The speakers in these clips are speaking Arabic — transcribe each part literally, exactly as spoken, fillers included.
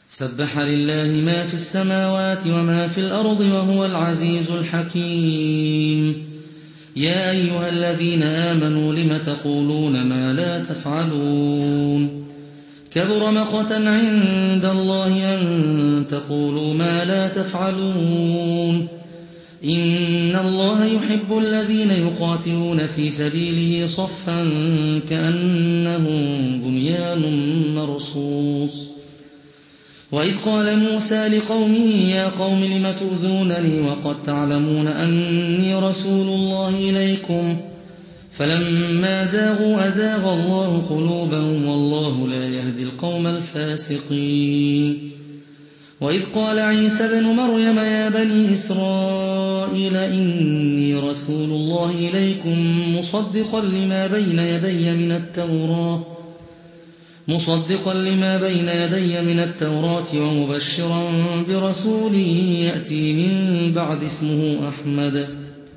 سبح لله ما في السماوات وما في الأرض وهو العزيز الحكيم. يا أيها الذين آمنوا لم تقولون ما لا تفعلون؟ كبر مقتا عند الله أن تقولوا ما لا تفعلون. إن الله يحب الذين يقاتلون في سبيله صفا كأنهم بنيان مرصوص. وإذ قال موسى لقومه يا قوم لم تؤذونني وقد تعلمون أني رسول الله إليكم فلما زاغوا أزاغ الله قلوبهم والله لا يهدي القوم الفاسقين. وإذ قال عيسى ابن مريم يا بني إسرائيل إني رسول الله إليكم مصدقا لما بين يدي من التوراة مصدقا لما بين يدي من التوراة ومبشرا برسول يأتي من بعد اسمه أحمد.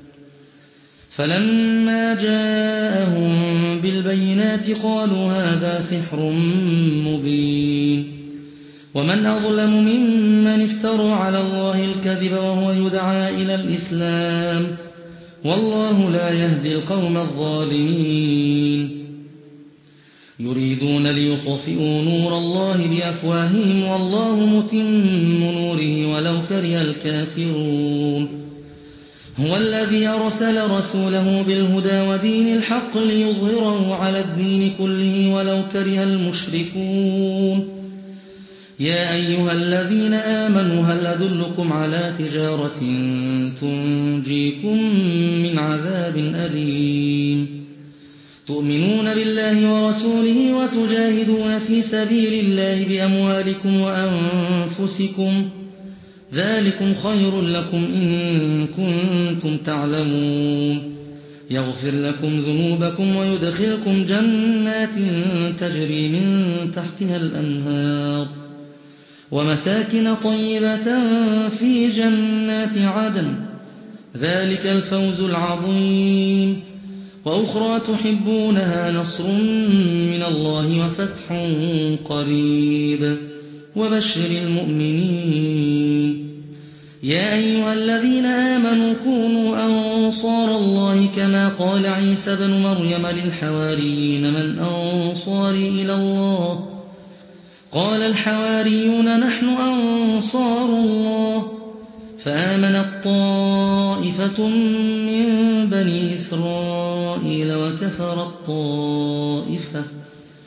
فلما جاءهم بالبينات قالوا هذا سحر مبين. ومن أظلم ممن افترى على الله الكذب وهو يدعى إلى الإسلام والله لا يهدي القوم الظالمين. يريدون ليطفئوا نور الله بأفواههم والله متم نوره ولو كره الكافرون. هو الذي أرسل رسوله بالهدى ودين الحق ليظهره على الدين كله ولو كره المشركون. يا أيها الذين آمنوا هل أدلكم على تجارة تنجيكم من عذاب أليم تؤمنون بالله ورسوله وتجاهدون في سبيل الله بأموالكم وأنفسكم ذلكم خير لكم إن كنتم تعلمون. يغفر لكم ذنوبكم ويدخلكم جنات تجري من تحتها الأنهار ومساكن طيبة في جنات عدن ذلك الفوز العظيم. وأخرى تحبونها نصر من الله وفتح قريب وبشر المؤمنين. يا أيها الذين آمنوا كونوا أنصار الله كما قال عيسى بن مريم للحواريين من أنصاري إلى الله قال الحواريون نحن أنصار الله. فآمنت طائفة من بني إسرائيل وكفرت طائفة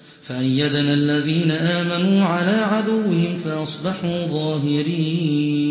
فأيدنا الذين آمنوا على عدوهم فأصبحوا ظاهرين.